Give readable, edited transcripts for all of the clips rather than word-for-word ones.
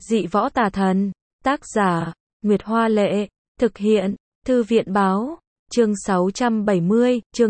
Dị võ tà thần. Tác giả, Nguyệt Hoa Lệ. Thực hiện, Thư viện Báo. Chương 670, chương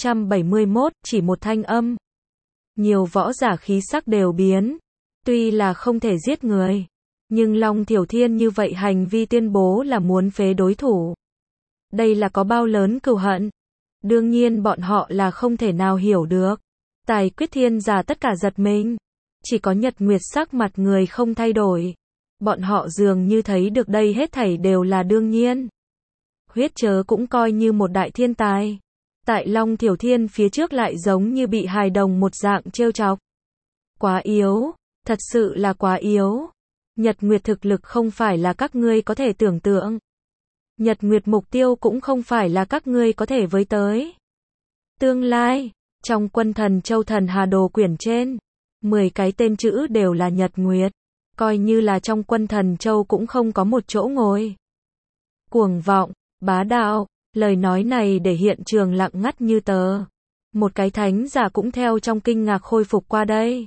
671, chỉ một thanh âm. Nhiều võ giả khí sắc đều biến. Tuy là không thể giết người, nhưng Long Thiểu Thiên như vậy hành vi tuyên bố là muốn phế đối thủ. Đây là có bao lớn cừu hận. Đương nhiên bọn họ là không thể nào hiểu được. Tài Quyết Thiên giả tất cả giật mình. Chỉ có Nhật Nguyệt sắc mặt người không thay đổi. Bọn họ dường như thấy được đây hết thảy đều là đương nhiên. Huyết Chớ cũng coi như một đại thiên tài. Tại Long Thiểu Thiên phía trước lại giống như bị hài đồng một dạng trêu chọc. Quá yếu, thật sự là quá yếu. Nhật Nguyệt thực lực không phải là các ngươi có thể tưởng tượng. Nhật Nguyệt mục tiêu cũng không phải là các ngươi có thể với tới. Tương lai, trong Quân Thần Châu Thần Hà Đồ quyển trên, 10 cái tên chữ đều là Nhật Nguyệt. Coi như là trong Quân Thần Châu cũng không có một chỗ ngồi. Cuồng vọng, bá đạo, lời nói này để hiện trường lặng ngắt như tờ. Một cái thánh giả cũng theo trong kinh ngạc khôi phục qua đây.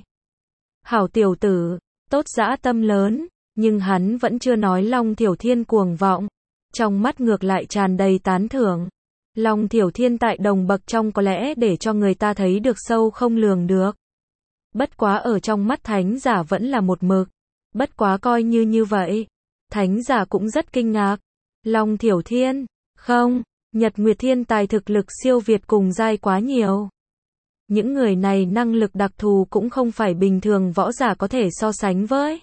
Hảo tiểu tử, tốt dã tâm lớn, nhưng hắn vẫn chưa nói Long Thiểu Thiên cuồng vọng. Trong mắt ngược lại tràn đầy tán thưởng. Long Thiểu Thiên tại đồng bậc trong có lẽ để cho người ta thấy được sâu không lường được. Bất quá ở trong mắt thánh giả vẫn là một mực. Bất quá coi như vậy. Thánh giả cũng rất kinh ngạc. Long Thiểu Thiên, không, Nhật Nguyệt thiên tài thực lực siêu việt cùng giai quá nhiều. Những người này năng lực đặc thù cũng không phải bình thường võ giả có thể so sánh với.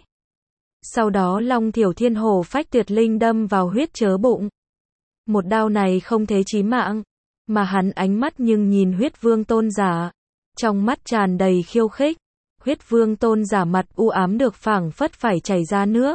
Sau đó Long Thiểu Thiên hổ phách tuyệt linh đâm vào Huyết Chớ bụng. Một đao này không thế chí mạng, mà hắn ánh mắt nhưng nhìn Huyết Vương Tôn giả. Trong mắt tràn đầy khiêu khích. Huyết Vương Tôn giả mặt u ám được phảng phất phải chảy ra nước.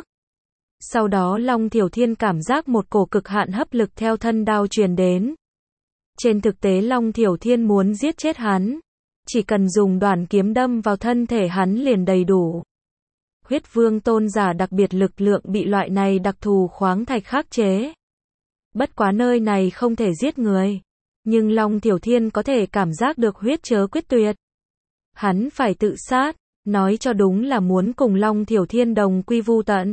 Sau đó Long Thiểu Thiên cảm giác một cổ cực hạn hấp lực theo thân đao truyền đến. Trên thực tế Long Thiểu Thiên muốn giết chết hắn. Chỉ cần dùng đoạn kiếm đâm vào thân thể hắn liền đầy đủ. Huyết Vương Tôn giả đặc biệt lực lượng bị loại này đặc thù khoáng thạch khắc chế. Bất quá nơi này không thể giết người. Nhưng Long Thiểu Thiên có thể cảm giác được Huyết Chớ quyết tuyệt. Hắn phải tự sát, nói cho đúng là muốn cùng Long Thiểu Thiên đồng quy vu tận.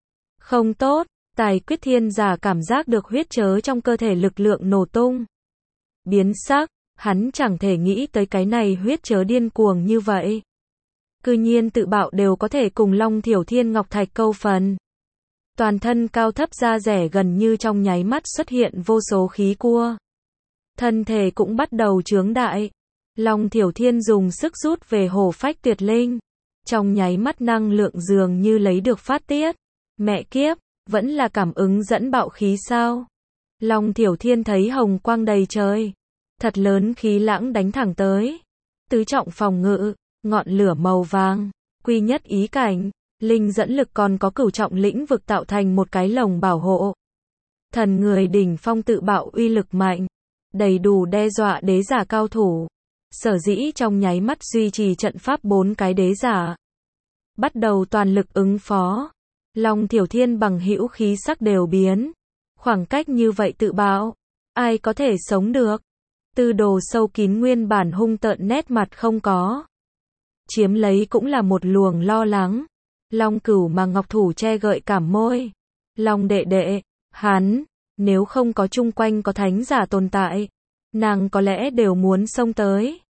Không tốt, Tài Quyết Thiên giả cảm giác được Huyết Chớ trong cơ thể lực lượng nổ tung. Biến sắc, hắn chẳng thể nghĩ tới cái này Huyết Chớ điên cuồng như vậy. Cư nhiên tự bạo đều có thể cùng Long Thiểu Thiên ngọc thạch câu phần. Toàn thân cao thấp da rẻ gần như trong nháy mắt xuất hiện vô số khí cua. Thân thể cũng bắt đầu chướng đại. Long Thiểu Thiên dùng sức rút về hổ phách tuyệt linh. Trong nháy mắt năng lượng dường như lấy được phát tiết. Mẹ kiếp, vẫn là cảm ứng dẫn bạo khí sao? Long Thiểu Thiên thấy hồng quang đầy trời. Thật lớn khí lãng đánh thẳng tới. Tứ trọng phòng ngự, ngọn lửa màu vàng, quy nhất ý cảnh, linh dẫn lực còn có cửu trọng lĩnh vực tạo thành một cái lồng bảo hộ. Thần người đỉnh phong tự bạo uy lực mạnh, đầy đủ đe dọa đế giả cao thủ. Sở dĩ trong nháy mắt duy trì trận pháp 4 cái đế giả. Bắt đầu toàn lực ứng phó. Long Thiểu Thiên bằng hữu khí sắc đều biến. Khoảng cách như vậy tự bạo, ai có thể sống được? Tư Đồ sâu kín nguyên bản hung tợn nét mặt không có. Chiếm lấy cũng là một luồng lo lắng. Long Cửu mà ngọc thủ che gợi cảm môi. Long đệ đệ, hắn, nếu không có chung quanh có thánh giả tồn tại, nàng có lẽ đều muốn xông tới.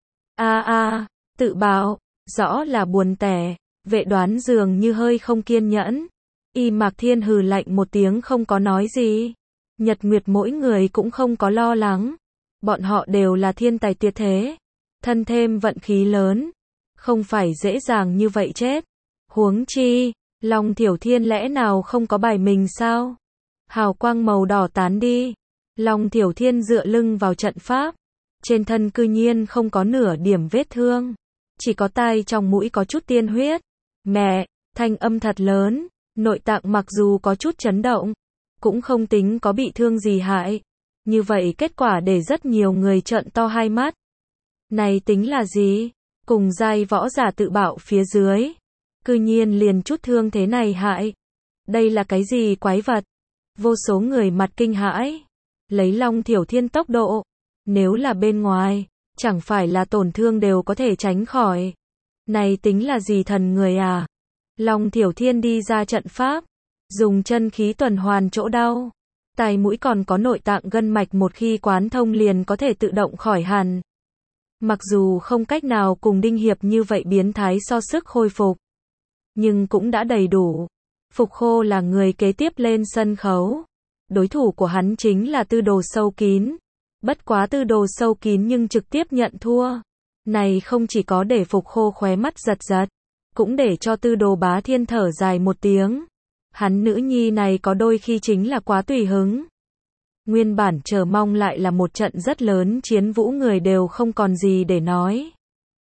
Tự bạo, rõ là buồn tẻ. Vệ Đoán dường như hơi không kiên nhẫn. Y Mạc Thiên hừ lạnh một tiếng không có nói gì. Nhật Nguyệt mỗi người cũng không có lo lắng. Bọn họ đều là thiên tài tuyệt thế. Thân thêm vận khí lớn. Không phải dễ dàng như vậy chết. Huống chi, Long Thiểu Thiên lẽ nào không có bài mình sao? Hào quang màu đỏ tán đi. Long Thiểu Thiên dựa lưng vào trận pháp. Trên thân cư nhiên không có nửa điểm vết thương. Chỉ có tai trong mũi có chút tiên huyết. Mẹ, thanh âm thật lớn. Nội tạng mặc dù có chút chấn động, cũng không tính có bị thương gì hại. Như vậy kết quả để rất nhiều người trợn to hai mắt. Này tính là gì? Cùng giai võ giả tự bạo phía dưới. Cư nhiên liền chút thương thế này hại. Đây là cái gì quái vật? Vô số người mặt kinh hãi. Lấy Long Thiểu Thiên tốc độ. Nếu là bên ngoài, chẳng phải là tổn thương đều có thể tránh khỏi. Này tính là gì thần người à? Long Thiểu Thiên đi ra trận pháp, dùng chân khí tuần hoàn chỗ đau. Tai mũi còn có nội tạng gân mạch một khi quán thông liền có thể tự động khỏi hẳn. Mặc dù không cách nào cùng Đinh Hiệp như vậy biến thái so sức khôi phục, nhưng cũng đã đầy đủ. Phục Khô là người kế tiếp lên sân khấu. Đối thủ của hắn chính là Tư Đồ Sâu Kín. Bất quá Tư Đồ Sâu Kín nhưng trực tiếp nhận thua. Này không chỉ có để Phục Khô khóe mắt giật giật, cũng để cho Tư Đồ Bá Thiên thở dài một tiếng. Hắn nữ nhi này có đôi khi chính là quá tùy hứng. Nguyên bản chờ mong lại là một trận rất lớn chiến vũ người đều không còn gì để nói.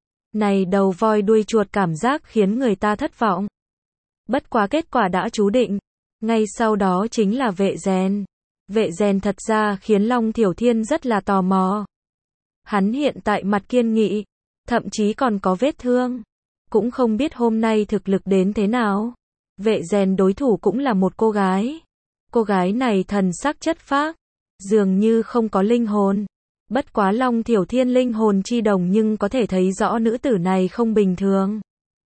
Này đầu voi đuôi chuột cảm giác khiến người ta thất vọng. Bất quá kết quả đã chú định. Ngay sau đó chính là Vệ Rèn. Vệ Rèn thật ra khiến Long Thiểu Thiên rất là tò mò. Hắn hiện tại mặt kiên nghị, thậm chí còn có vết thương. Cũng không biết hôm nay thực lực đến thế nào. Vệ Rèn đối thủ cũng là một cô gái. Cô gái này thần sắc chất phác, dường như không có linh hồn. Bất quá Long Thiểu Thiên linh hồn chi đồng nhưng có thể thấy rõ nữ tử này không bình thường.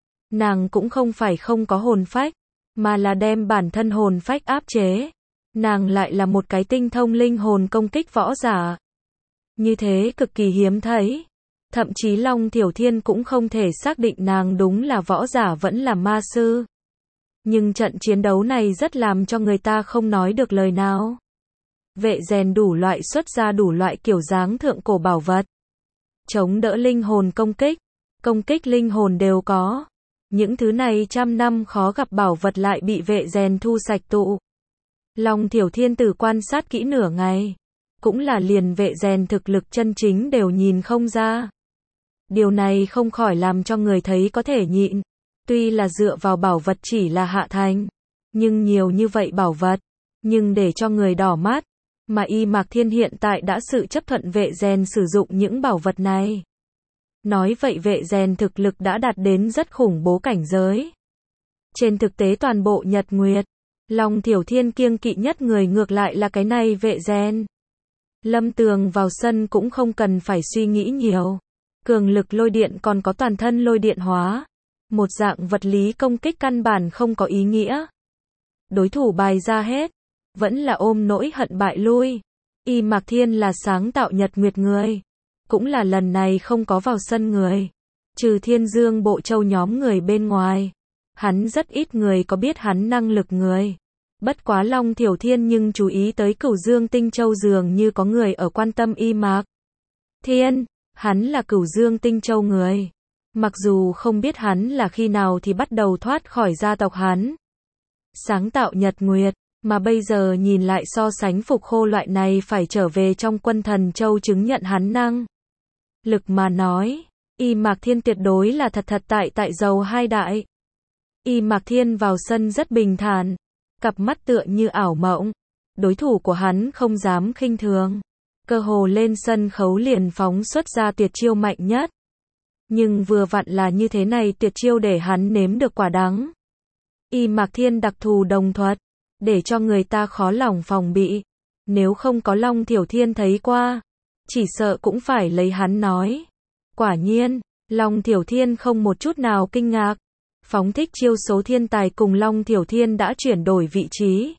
Nàng cũng không phải không có hồn phách, mà là đem bản thân hồn phách áp chế. Nàng lại là một cái tinh thông linh hồn công kích võ giả. Như thế cực kỳ hiếm thấy. Thậm chí Long Thiểu Thiên cũng không thể xác định nàng đúng là võ giả vẫn là ma sư. Nhưng trận chiến đấu này rất làm cho người ta không nói được lời nào. Vệ Rèn đủ loại xuất ra đủ loại kiểu dáng thượng cổ bảo vật. Chống đỡ linh hồn công kích linh hồn đều có. Những thứ này trăm năm khó gặp bảo vật lại bị Vệ Rèn thu sạch tụ. Long Thiểu Thiên từ quan sát kỹ nửa ngày. Cũng là liền Vệ Rèn thực lực chân chính đều nhìn không ra. Điều này không khỏi làm cho người thấy có thể nhịn. Tuy là dựa vào bảo vật chỉ là hạ thành, nhưng nhiều như vậy bảo vật, nhưng để cho người đỏ mắt, mà Y Mạc Thiên hiện tại đã sự chấp thuận Vệ Rèn sử dụng những bảo vật này. Nói vậy Vệ Rèn thực lực đã đạt đến rất khủng bố cảnh giới. Trên thực tế toàn bộ Nhật Nguyệt, Long Thiểu Thiên kiêng kỵ nhất người ngược lại là cái này Vệ Rèn. Lâm Tường vào sân cũng không cần phải suy nghĩ nhiều. Cường lực lôi điện còn có toàn thân lôi điện hóa. Một dạng vật lý công kích căn bản không có ý nghĩa. Đối thủ bài ra hết, vẫn là ôm nỗi hận bại lui. Y Mạc Thiên là sáng tạo Nhật Nguyệt người, cũng là lần này không có vào sân người. Trừ Thiên Dương Bộ Châu nhóm người bên ngoài, hắn rất ít người có biết hắn năng lực người. Bất quá Long Thiểu Thiên nhưng chú ý tới Cửu Dương Tinh Châu dường như có người ở quan tâm Y Mạc Thiên, hắn là Cửu Dương Tinh Châu người. Mặc dù không biết hắn là khi nào thì bắt đầu thoát khỏi gia tộc hắn. Sáng tạo Nhật Nguyệt, mà bây giờ nhìn lại so sánh Phục Khô loại này phải trở về trong quân Thần Châu chứng nhận hắn năng lực mà nói, Y Mạc Thiên tuyệt đối là thật tại dầu hai đại. Y Mạc Thiên vào sân rất bình thản, cặp mắt tựa như ảo mộng. Đối thủ của hắn không dám khinh thường, cơ hồ lên sân khấu liền phóng xuất ra tuyệt chiêu mạnh nhất. Nhưng vừa vặn là như thế này tuyệt chiêu để hắn nếm được quả đắng. Y Mạc Thiên đặc thù đồng thuật, để cho người ta khó lòng phòng bị. Nếu không có Long Thiểu Thiên thấy qua, chỉ sợ cũng phải lấy hắn nói. Quả nhiên, Long Thiểu Thiên không một chút nào kinh ngạc. Phóng thích chiêu số thiên tài cùng Long Thiểu Thiên đã chuyển đổi vị trí.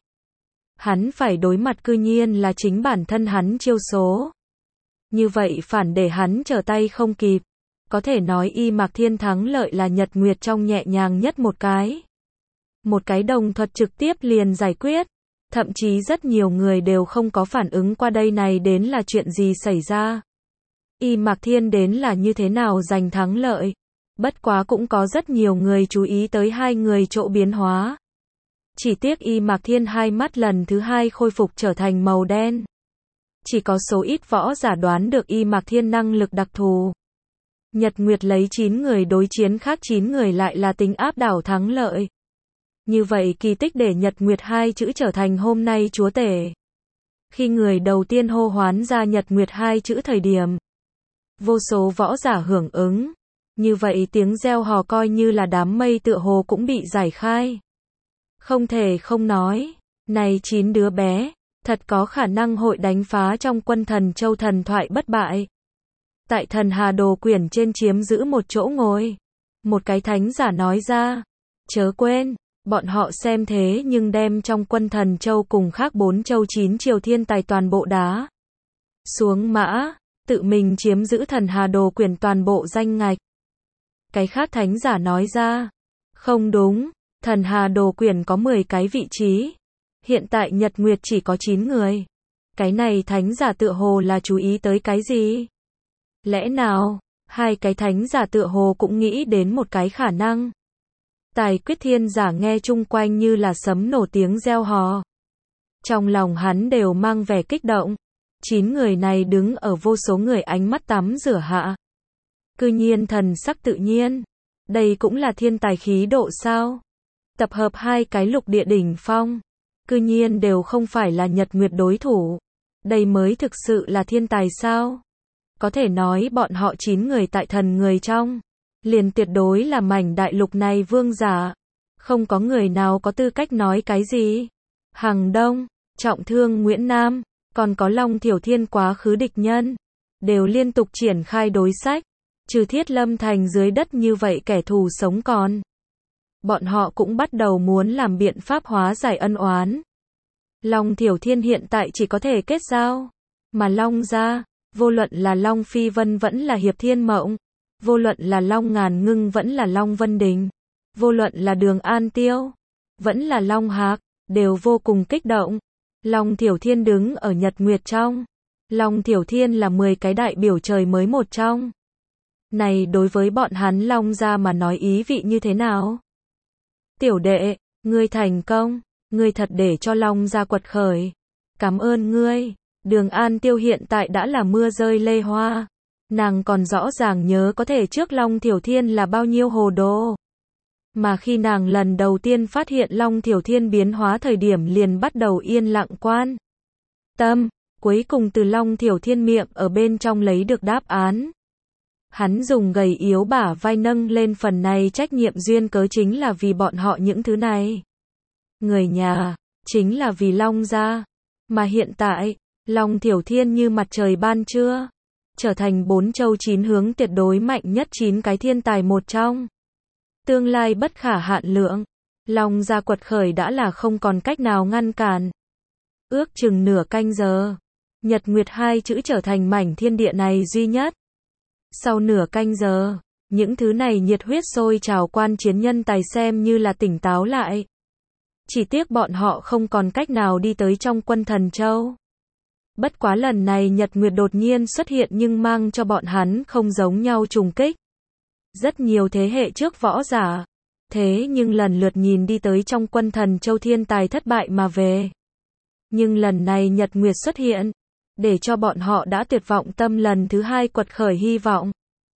Hắn phải đối mặt cư nhiên là chính bản thân hắn chiêu số. Như vậy phản để hắn trở tay không kịp. Có thể nói Y Mạc Thiên thắng lợi là Nhật Nguyệt trong nhẹ nhàng nhất một cái. Một cái đồng thuật trực tiếp liền giải quyết. Thậm chí rất nhiều người đều không có phản ứng qua đây này đến là chuyện gì xảy ra. Y Mạc Thiên đến là như thế nào giành thắng lợi. Bất quá cũng có rất nhiều người chú ý tới hai người chỗ biến hóa. Chỉ tiếc Y Mạc Thiên hai mắt lần thứ hai khôi phục trở thành màu đen. Chỉ có số ít võ giả đoán được Y Mạc Thiên năng lực đặc thù. Nhật Nguyệt lấy 9 người đối chiến khác 9 người lại là tính áp đảo thắng lợi. Như vậy kỳ tích để Nhật Nguyệt hai chữ trở thành hôm nay chúa tể. Khi người đầu tiên hô hoán ra Nhật Nguyệt hai chữ thời điểm, vô số võ giả hưởng ứng. Như vậy tiếng reo hò coi như là đám mây tựa hồ cũng bị giải khai. Không thể không nói, này 9 đứa bé, thật có khả năng hội đánh phá trong quân Thần Châu thần thoại bất bại. Tại Thần Hà Đồ Quyển trên chiếm giữ một chỗ ngồi. Một cái thánh giả nói ra, Chớ quên, bọn họ xem thế nhưng đem trong quân Thần Châu cùng khác 4 châu 9 triều thiên tài toàn bộ đá xuống mã, tự mình chiếm giữ Thần Hà Đồ Quyển toàn bộ danh ngạch. Cái khác thánh giả nói ra, không đúng, Thần Hà Đồ Quyển có 10 cái vị trí, hiện tại Nhật Nguyệt chỉ có 9 người. Cái này thánh giả tựa hồ là chú ý tới cái gì? Lẽ nào, hai cái thánh giả tựa hồ cũng nghĩ đến một cái khả năng. Tài quyết thiên giả nghe chung quanh như là sấm nổ tiếng reo hò. Trong lòng hắn đều mang vẻ kích động. 9 người này đứng ở vô số người ánh mắt tắm rửa hạ. Cư nhiên thần sắc tự nhiên. Đây cũng là thiên tài khí độ sao? Tập hợp hai cái lục địa đỉnh phong. Cư nhiên đều không phải là Nhật Nguyệt đối thủ. Đây mới thực sự là thiên tài sao? Có thể nói bọn họ 9 người tại thần người trong. Liền tuyệt đối là mảnh đại lục này vương giả. Không có người nào có tư cách nói cái gì. Hằng Đông, trọng thương Nguyễn Nam, còn có Long Thiểu Thiên quá khứ địch nhân. Đều liên tục triển khai đối sách. Trừ Thiết Lâm Thành dưới đất như vậy kẻ thù sống còn. Bọn họ cũng bắt đầu muốn làm biện pháp hóa giải ân oán. Long Thiểu Thiên hiện tại chỉ có thể kết giao. Mà Long gia, vô luận là Long Phi Vân vẫn là Hiệp Thiên Mộng. Vô luận là Long Ngàn Ngưng vẫn là Long Vân Đình. Vô luận là Đường An Tiêu. Vẫn là Long Hạc. Đều vô cùng kích động. Long Thiểu Thiên đứng ở Nhật Nguyệt trong. Long Thiểu Thiên là 10 cái đại biểu trời mới một trong. Này đối với bọn hắn Long gia mà nói ý vị như thế nào? Tiểu đệ, ngươi thành công. Ngươi thật để cho Long gia quật khởi. Cảm ơn ngươi. Đường An Tiêu hiện tại đã là mưa rơi lê hoa. Nàng còn rõ ràng nhớ có thể trước Long Thiểu Thiên là bao nhiêu hồ đồ. Mà khi nàng lần đầu tiên phát hiện Long Thiểu Thiên biến hóa thời điểm liền bắt đầu yên lặng quan tâm, cuối cùng từ Long Thiểu Thiên miệng ở bên trong lấy được đáp án. Hắn dùng gầy yếu bả vai nâng lên phần này trách nhiệm duyên cớ chính là vì bọn họ những thứ này. Người nhà, chính là vì Long gia. Mà hiện tại, Long Thiểu Thiên như mặt trời ban trưa. Trở thành 4 châu 9 hướng tuyệt đối mạnh nhất 9 cái thiên tài một trong. Tương lai bất khả hạn lượng. Long gia quật khởi đã là không còn cách nào ngăn cản. Ước chừng nửa canh giờ. Nhật Nguyệt hai chữ trở thành mảnh thiên địa này duy nhất. Sau nửa canh giờ, những thứ này nhiệt huyết sôi trào quan chiến nhân tài xem như là tỉnh táo lại. Chỉ tiếc bọn họ không còn cách nào đi tới trong quân Thần Châu. Bất quá lần này Nhật Nguyệt đột nhiên xuất hiện nhưng mang cho bọn hắn không giống nhau trùng kích. Rất nhiều thế hệ trước võ giả. Thế nhưng lần lượt nhìn đi tới trong quân Thần Châu thiên tài thất bại mà về. Nhưng lần này Nhật Nguyệt xuất hiện. Để cho bọn họ đã tuyệt vọng tâm lần thứ hai quật khởi hy vọng.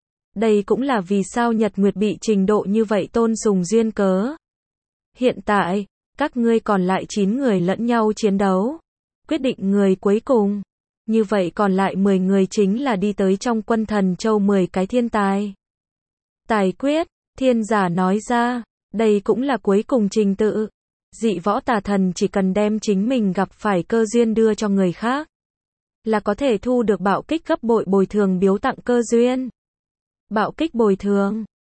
Đây cũng là vì sao Nhật Nguyệt bị trình độ như vậy tôn sùng duyên cớ. Hiện tại, các ngươi còn lại 9 người lẫn nhau chiến đấu. Quyết định người cuối cùng. Như vậy còn lại 10 người chính là đi tới trong quân Thần Châu 10 cái thiên tài. Tài quyết, thiên giả nói ra, đây cũng là cuối cùng trình tự. Dị võ tà thần chỉ cần đem chính mình gặp phải cơ duyên đưa cho người khác. Là có thể thu được bạo kích gấp bội bồi thường biếu tặng cơ duyên. Bạo kích bồi thường.